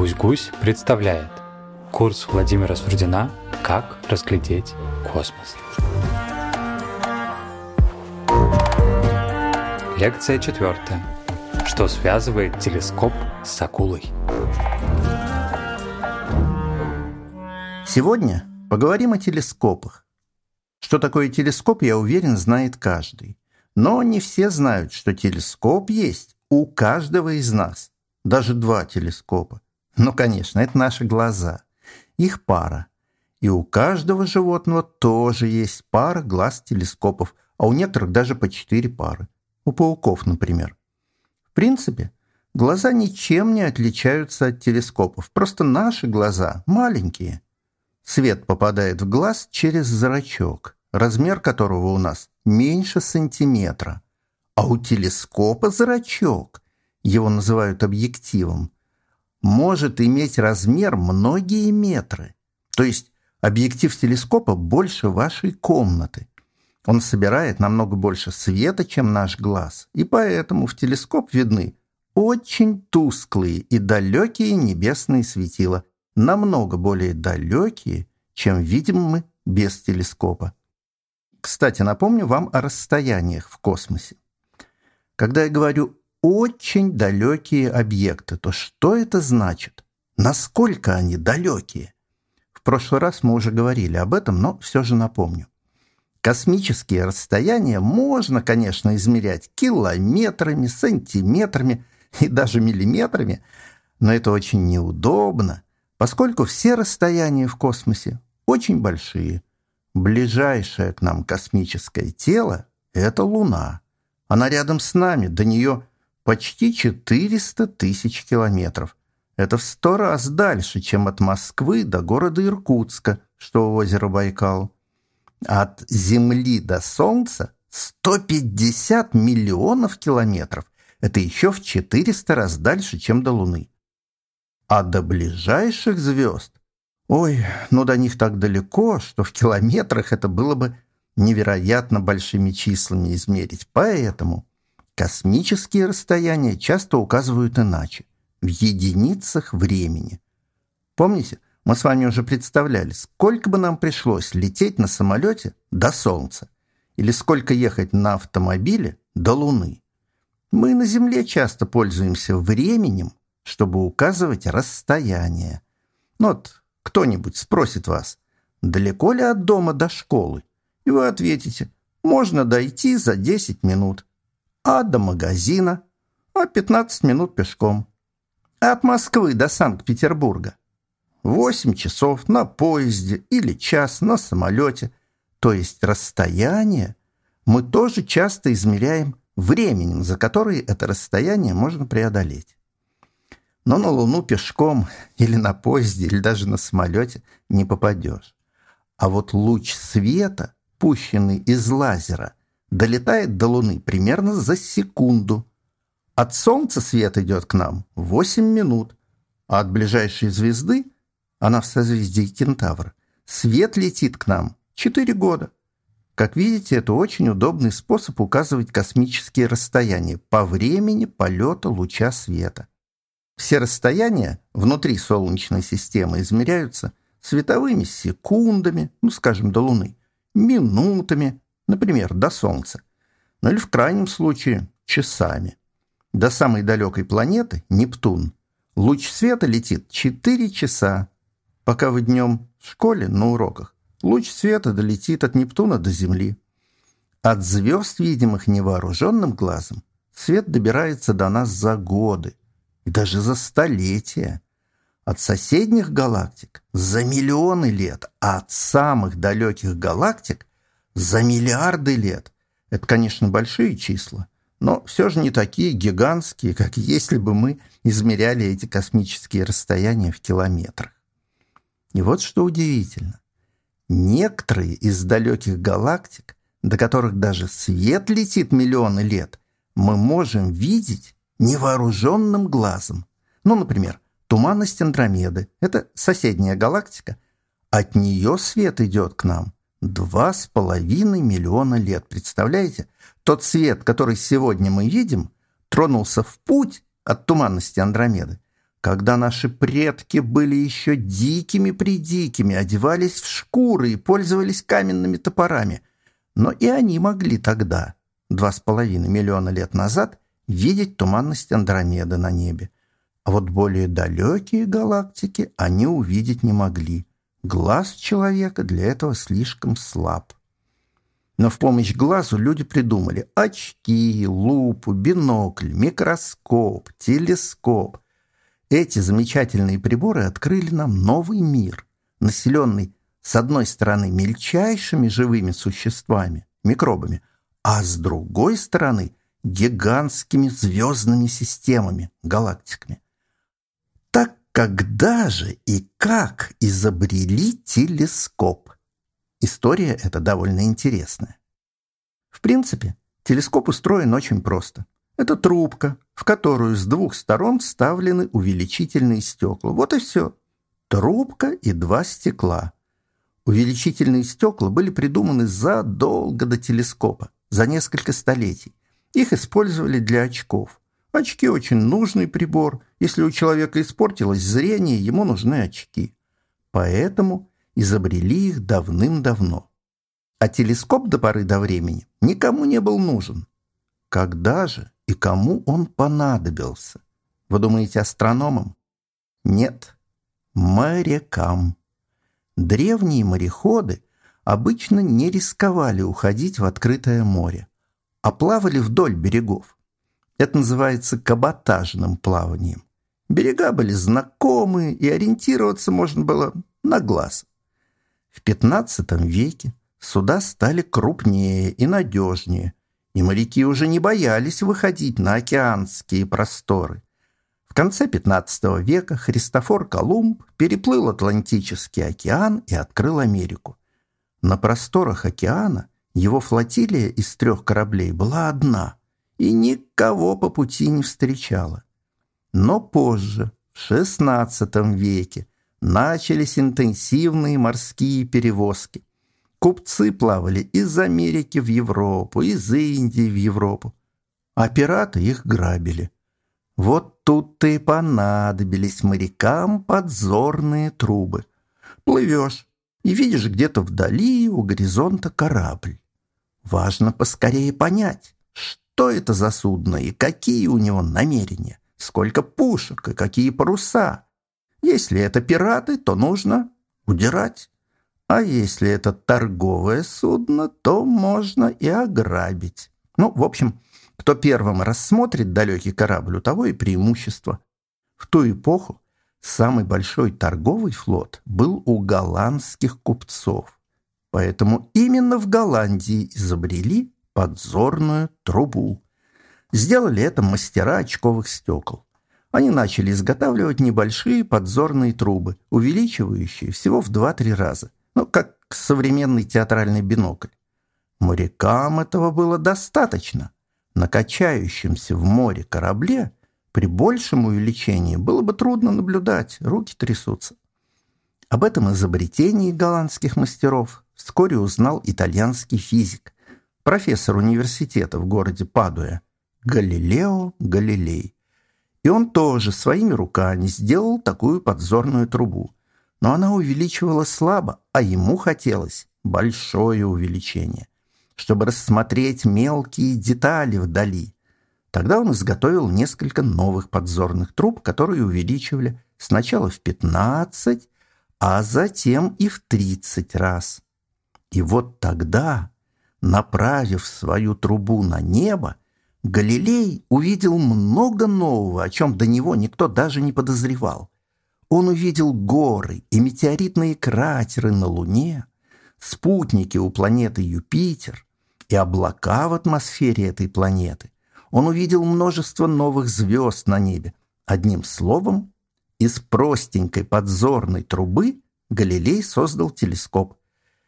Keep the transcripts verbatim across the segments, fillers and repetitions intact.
Гусь-Гусь представляет курс Владимира Сурдина «Как разглядеть космос». Лекция четвертая. Что связывает телескоп с акулой? Сегодня поговорим о телескопах. Что такое телескоп, я уверен, знает каждый. Но не все знают, что телескоп есть у каждого из нас. Даже два телескопа. Ну, конечно, это наши глаза. Их пара. И у каждого животного тоже есть пара глаз телескопов, а у некоторых даже по четыре пары. У пауков, например. В принципе, глаза ничем не отличаются от телескопов. Просто наши глаза маленькие. Свет попадает в глаз через зрачок, размер которого у нас меньше сантиметра. А у телескопа зрачок, его называют объективом, может иметь размер многие метры. То есть объектив телескопа больше вашей комнаты. Он собирает намного больше света, чем наш глаз, и поэтому в телескоп видны очень тусклые и далекие небесные светила, намного более далекие, чем видим мы без телескопа. Кстати, напомню вам о расстояниях в космосе. Когда я говорю «очень далекие объекты», то что это значит? Насколько они далекие? В прошлый раз мы уже говорили об этом, но все же напомню. Космические расстояния можно, конечно, измерять километрами, сантиметрами и даже миллиметрами, но это очень неудобно, поскольку все расстояния в космосе очень большие. Ближайшее к нам космическое тело – это Луна. Она рядом с нами, до нее почти четыреста тысяч километров. Это в сто раз дальше, чем от Москвы до города Иркутска, что у озера Байкал. От Земли до Солнца сто пятьдесят миллионов километров. Это еще в четыреста раз дальше, чем до Луны. А до ближайших звезд, ой, ну до них так далеко, что в километрах это было бы невероятно большими числами измерить. Поэтому космические расстояния часто указывают иначе, в единицах времени. Помните, мы с вами уже представляли, сколько бы нам пришлось лететь на самолете до Солнца или сколько ехать на автомобиле до Луны. Мы на Земле часто пользуемся временем, чтобы указывать расстояние. Ну вот кто-нибудь спросит вас, далеко ли от дома до школы? И вы ответите, можно дойти за десять минут. А до магазина? А пятнадцать минут пешком. А от Москвы до Санкт-Петербурга? восемь часов на поезде или час на самолете. То есть расстояние мы тоже часто измеряем временем, за которое это расстояние можно преодолеть. Но на Луну пешком или на поезде, или даже на самолете не попадешь. А вот луч света, пущенный из лазера, долетает до Луны примерно за секунду. От Солнца свет идет к нам восемь минут, а от ближайшей звезды, она в созвездии Кентавра, свет летит к нам четыре года. Как видите, это очень удобный способ указывать космические расстояния по времени полета луча света. Все расстояния внутри Солнечной системы измеряются световыми секундами, ну, скажем, до Луны, минутами, например, до Солнца, ну или в крайнем случае часами. До самой далекой планеты, Нептун, луч света летит четыре часа. Пока вы днем в школе на уроках, луч света долетит от Нептуна до Земли. От звезд, видимых невооруженным глазом, свет добирается до нас за годы и даже за столетия. От соседних галактик за миллионы лет, а от самых далеких галактик за миллиарды лет. Это, конечно, большие числа, но все же не такие гигантские, как если бы мы измеряли эти космические расстояния в километрах. И вот что удивительно. Некоторые из далеких галактик, до которых даже свет летит миллионы лет, мы можем видеть невооруженным глазом. Ну, например, туманность Андромеды – это соседняя галактика. От нее свет идет к нам два с половиной миллиона лет. Представляете? Тот свет, который сегодня мы видим, тронулся в путь от туманности Андромеды, когда наши предки были еще дикими-придикими, одевались в шкуры и пользовались каменными топорами. Но и они могли тогда, два с половиной миллиона лет назад, видеть туманность Андромеды на небе. А вот более далекие галактики они увидеть не могли. Глаз человека для этого слишком слаб. Но в помощь глазу люди придумали очки, лупу, бинокль, микроскоп, телескоп. Эти замечательные приборы открыли нам новый мир, населенный с одной стороны мельчайшими живыми существами, микробами, а с другой стороны гигантскими звездными системами, галактиками. Так когда же и как изобрели телескоп? История эта довольно интересная. В принципе, телескоп устроен очень просто. Это трубка, в которую с двух сторон вставлены увеличительные стекла. Вот и все. Трубка и два стекла. Увеличительные стекла были придуманы задолго до телескопа, за несколько столетий. Их использовали для очков. Очки очень нужный прибор. Если у человека испортилось зрение, ему нужны очки. Поэтому изобрели их давным-давно. А телескоп до поры до времени никому не был нужен. Когда же и кому он понадобился? Вы думаете, астрономам? Нет, морякам. Древние мореходы обычно не рисковали уходить в открытое море, а плавали вдоль берегов. Это называется каботажным плаванием. Берега были знакомые, и ориентироваться можно было на глаз. В пятнадцатом веке суда стали крупнее и надежнее, и моряки уже не боялись выходить на океанские просторы. В конце пятнадцатого века Христофор Колумб переплыл Атлантический океан и открыл Америку. На просторах океана его флотилия из трех кораблей была одна и никого по пути не встречала. Но позже, в шестнадцатом веке, начались интенсивные морские перевозки. Купцы плавали из Америки в Европу, из Индии в Европу, а пираты их грабили. Вот тут-то и понадобились морякам подзорные трубы. Плывешь и видишь где-то вдали у горизонта корабль. Важно поскорее понять, что это за судно и какие у него намерения, сколько пушек и какие паруса. Если это пираты, то нужно удирать. А если это торговое судно, то можно и ограбить. Ну, в общем, кто первым рассмотрит далекий корабль, у того и преимущество. В ту эпоху самый большой торговый флот был у голландских купцов. Поэтому именно в Голландии изобрели подзорную трубу. Сделали это мастера очковых стекол. Они начали изготавливать небольшие подзорные трубы, увеличивающие всего в два-три раза. Ну, как современный театральный бинокль. Морякам этого было достаточно. На качающемся в море корабле при большем увеличении было бы трудно наблюдать, руки трясутся. Об этом изобретении голландских мастеров вскоре узнал итальянский физик, профессор университета в городе Падуя, Галилео Галилей. И он тоже своими руками сделал такую подзорную трубу. Но она увеличивала слабо, а ему хотелось большое увеличение, чтобы рассмотреть мелкие детали вдали. Тогда он изготовил несколько новых подзорных труб, которые увеличивали сначала в пятнадцать, а затем и в тридцать раз. И вот тогда, направив свою трубу на небо, Галилей увидел много нового, о чем до него никто даже не подозревал. Он увидел горы и метеоритные кратеры на Луне, спутники у планеты Юпитер и облака в атмосфере этой планеты. Он увидел множество новых звезд на небе. Одним словом, из простенькой подзорной трубы Галилей создал телескоп.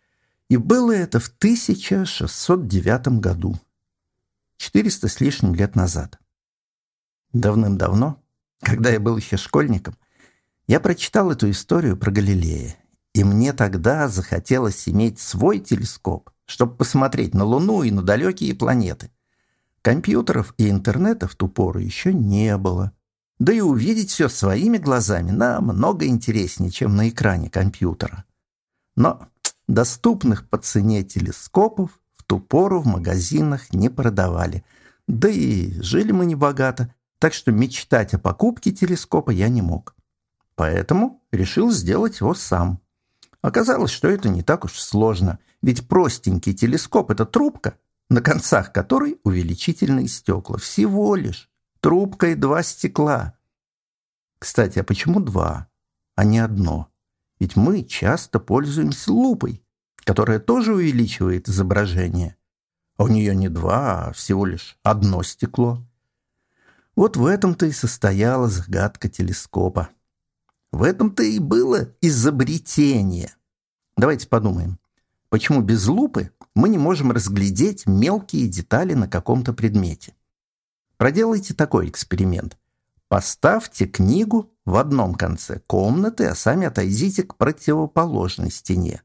И было это в тысяча шестьсот девятом году, четыреста с лишним лет назад. Давным-давно, когда я был еще школьником, я прочитал эту историю про Галилея, и мне тогда захотелось иметь свой телескоп, чтобы посмотреть на Луну и на далекие планеты. Компьютеров и интернета в ту пору еще не было. Да и увидеть все своими глазами намного интереснее, чем на экране компьютера. Но доступных по цене телескопов в ту пору в магазинах не продавали. Да и жили мы небогато, так что мечтать о покупке телескопа я не мог. Поэтому решил сделать его сам. Оказалось, что это не так уж сложно, ведь простенький телескоп – это трубка, на концах которой увеличительные стекла. Всего лишь трубка и два стекла. Кстати, а почему два, а не одно? Ведь мы часто пользуемся лупой, которая тоже увеличивает изображение. А у нее не два, а всего лишь одно стекло. Вот в этом-то и состояла загадка телескопа. В этом-то и было изобретение. Давайте подумаем, почему без лупы мы не можем разглядеть мелкие детали на каком-то предмете. Проделайте такой эксперимент. Поставьте книгу в одном конце комнаты, а сами отойдите к противоположной стене.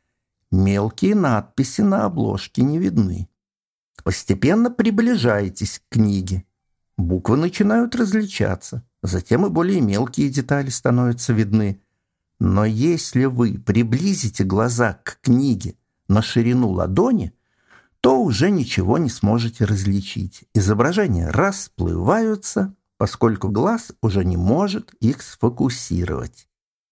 Мелкие надписи на обложке не видны. Постепенно приближаетесь к книге. Буквы начинают различаться, затем и более мелкие детали становятся видны. Но если вы приблизите глаза к книге на ширину ладони, то уже ничего не сможете различить. Изображения расплываются, поскольку глаз уже не может их сфокусировать.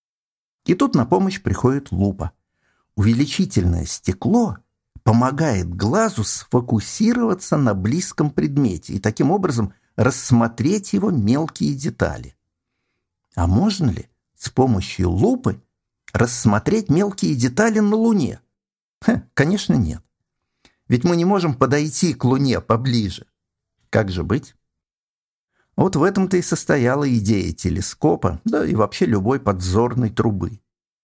И тут на помощь приходит лупа. Увеличительное стекло помогает глазу сфокусироваться на близком предмете и таким образом рассмотреть его мелкие детали. А можно ли с помощью лупы рассмотреть мелкие детали на Луне? Ха, конечно, нет. Ведь мы не можем подойти к Луне поближе. Как же быть? Вот в этом-то и состояла идея телескопа, да и вообще любой подзорной трубы.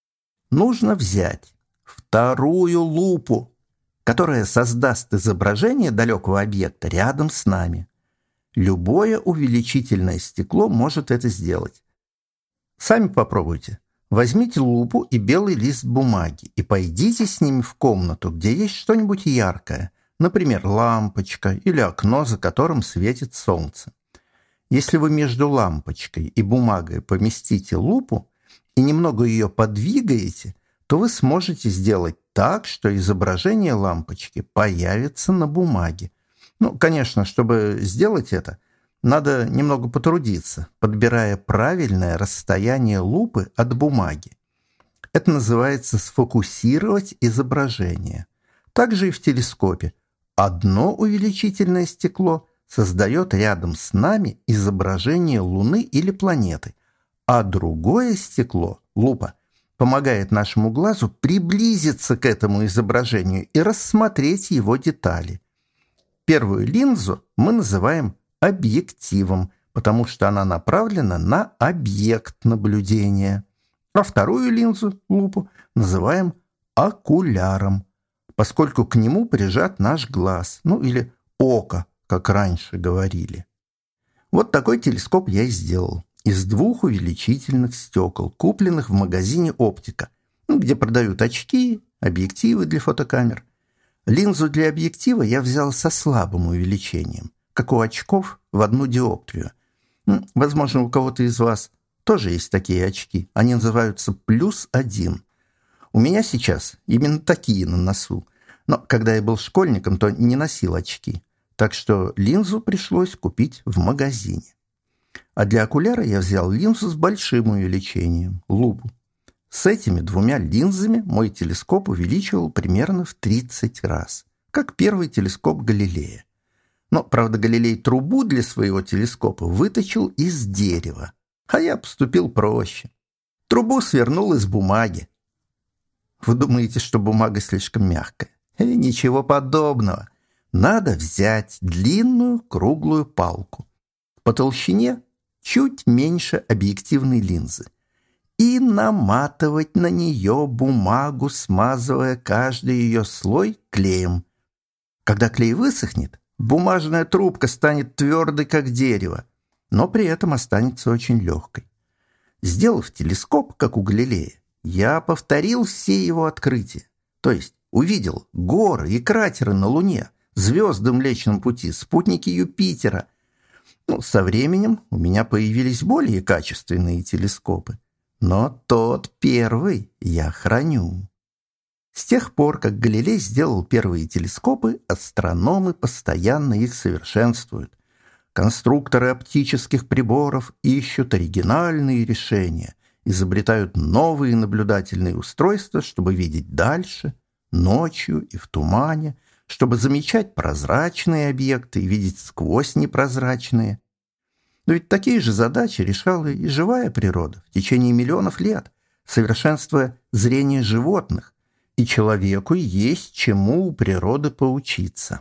Нужно взять вторую лупу, которая создаст изображение далекого объекта рядом с нами. Любое увеличительное стекло может это сделать. Сами попробуйте. Возьмите лупу и белый лист бумаги и пойдите с ними в комнату, где есть что-нибудь яркое, например, лампочка или окно, за которым светит солнце. Если вы между лампочкой и бумагой поместите лупу и немного ее подвигаете, то вы сможете сделать так, что изображение лампочки появится на бумаге. Ну, конечно, чтобы сделать это, надо немного потрудиться, подбирая правильное расстояние лупы от бумаги. Это называется сфокусировать изображение. Также и в телескопе. Одно увеличительное стекло создает рядом с нами изображение Луны или планеты, а другое стекло, лупа, помогает нашему глазу приблизиться к этому изображению и рассмотреть его детали. Первую линзу мы называем объективом, потому что она направлена на объект наблюдения. А вторую линзу, лупу, называем окуляром, поскольку к нему прижат наш глаз, ну или око, как раньше говорили. Вот такой телескоп я и сделал. Из двух увеличительных стекол, купленных в магазине «Оптика», ну, где продают очки, объективы для фотокамер. Линзу для объектива я взял со слабым увеличением, как у очков в одну диоптрию. Возможно, у кого-то из вас тоже есть такие очки. Они называются плюс один. У меня сейчас именно такие на носу. Но когда я был школьником, то не носил очки. Так что линзу пришлось купить в магазине. А для окуляра я взял линзу с большим увеличением, лупу. С этими двумя линзами мой телескоп увеличивал примерно в тридцать раз, как первый телескоп Галилея. Но, правда, Галилей трубу для своего телескопа выточил из дерева, а я поступил проще. Трубу свернул из бумаги. Вы думаете, что бумага слишком мягкая? Э, ничего подобного. Надо взять длинную круглую палку, по толщине чуть меньше объективной линзы, и наматывать на нее бумагу, смазывая каждый ее слой клеем. Когда клей высохнет, бумажная трубка станет твердой, как дерево, но при этом останется очень легкой. Сделав телескоп, как у Галилея, я повторил все его открытия, то есть увидел горы и кратеры на Луне, звезды в Млечном Пути, спутники Юпитера. Ну, со временем у меня появились более качественные телескопы, но тот первый я храню. С тех пор, как Галилей сделал первые телескопы, астрономы постоянно их совершенствуют. Конструкторы оптических приборов ищут оригинальные решения, изобретают новые наблюдательные устройства, чтобы видеть дальше, ночью и в тумане, чтобы замечать прозрачные объекты и видеть сквозь непрозрачные. Но ведь такие же задачи решала и живая природа в течение миллионов лет, совершенствуя зрение животных, и человеку есть чему у природы поучиться.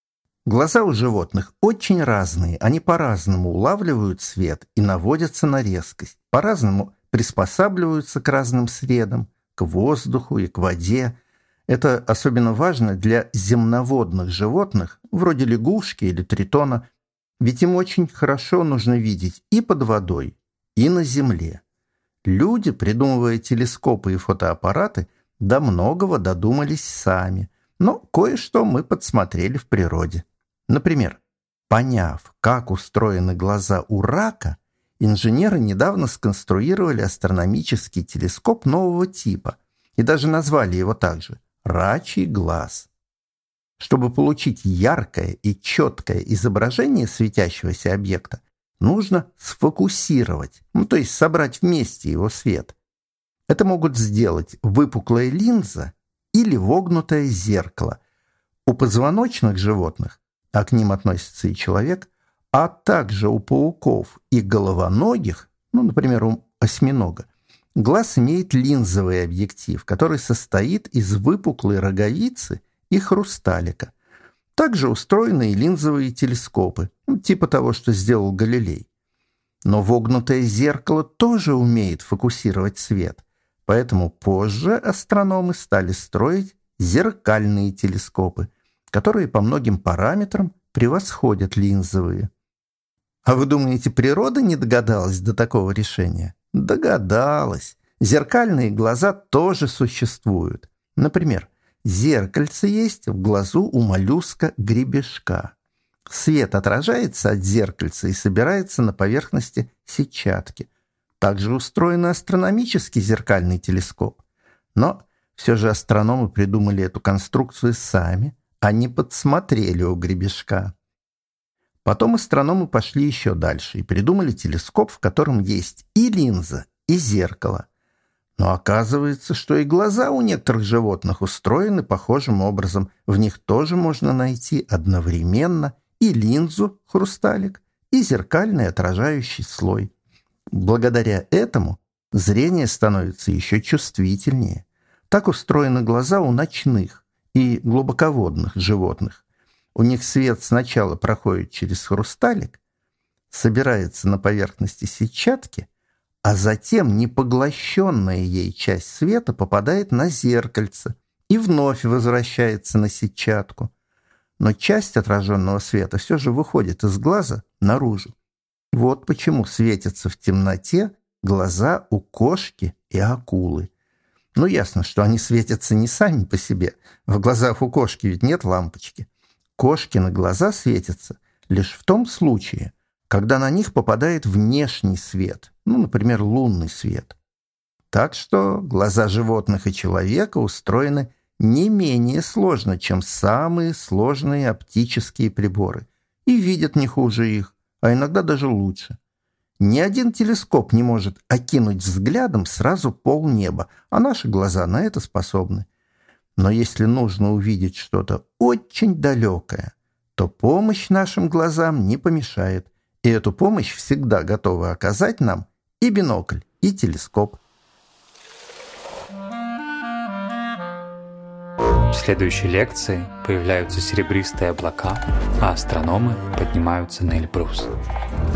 Глаза у животных очень разные, они по-разному улавливают свет и наводятся на резкость, по-разному приспосабливаются к разным средам, к воздуху и к воде. Это особенно важно для земноводных животных, вроде лягушки или тритона, ведь им очень хорошо нужно видеть и под водой, и на земле. Люди, придумывая телескопы и фотоаппараты, до многого додумались сами, но кое-что мы подсмотрели в природе. Например, поняв, как устроены глаза у рака, инженеры недавно сконструировали астрономический телескоп нового типа и даже назвали его также «рачий глаз». Чтобы получить яркое и четкое изображение светящегося объекта, нужно сфокусировать, ну, то есть собрать вместе его свет. Это могут сделать выпуклая линза или вогнутое зеркало. У позвоночных животных, а к ним относится и человек, а также у пауков и головоногих, ну, например, у осьминога, глаз имеет линзовый объектив, который состоит из выпуклой роговицы и хрусталика. Также устроены и линзовые телескопы, ну, типа того, что сделал Галилей. Но вогнутое зеркало тоже умеет фокусировать свет, поэтому позже астрономы стали строить зеркальные телескопы, которые по многим параметрам превосходят линзовые. А вы думаете, природа не догадалась до такого решения? Догадалась. Зеркальные глаза тоже существуют. Например, зеркальце есть в глазу у моллюска-гребешка. Свет отражается от зеркальца и собирается на поверхности сетчатки. Также устроен астрономический зеркальный телескоп. Но все же астрономы придумали эту конструкцию сами, а не подсмотрели у гребешка. Потом астрономы пошли еще дальше и придумали телескоп, в котором есть и линза, и зеркало. Но оказывается, что и глаза у некоторых животных устроены похожим образом. В них тоже можно найти одновременно и линзу, хрусталик, и зеркальный отражающий слой. Благодаря этому зрение становится еще чувствительнее. Так устроены глаза у ночных и глубоководных животных. У них свет сначала проходит через хрусталик, собирается на поверхности сетчатки, а затем непоглощенная ей часть света попадает на зеркальце и вновь возвращается на сетчатку. Но часть отраженного света все же выходит из глаза наружу. Вот почему светятся в темноте глаза у кошки и акулы. Ну, ясно, что они светятся не сами по себе. В глазах у кошки ведь нет лампочки. Кошкины глаза светятся лишь в том случае, когда на них попадает внешний свет, ну, например, лунный свет. Так что глаза животных и человека устроены не менее сложно, чем самые сложные оптические приборы, и видят не хуже их, а иногда даже лучше. Ни один телескоп не может окинуть взглядом сразу полнеба, а наши глаза на это способны. Но если нужно увидеть что-то очень далекое, то помощь нашим глазам не помешает, и эту помощь всегда готовы оказать нам и бинокль, и телескоп. В следующей лекции появляются серебристые облака, а астрономы поднимаются на Эльбрус.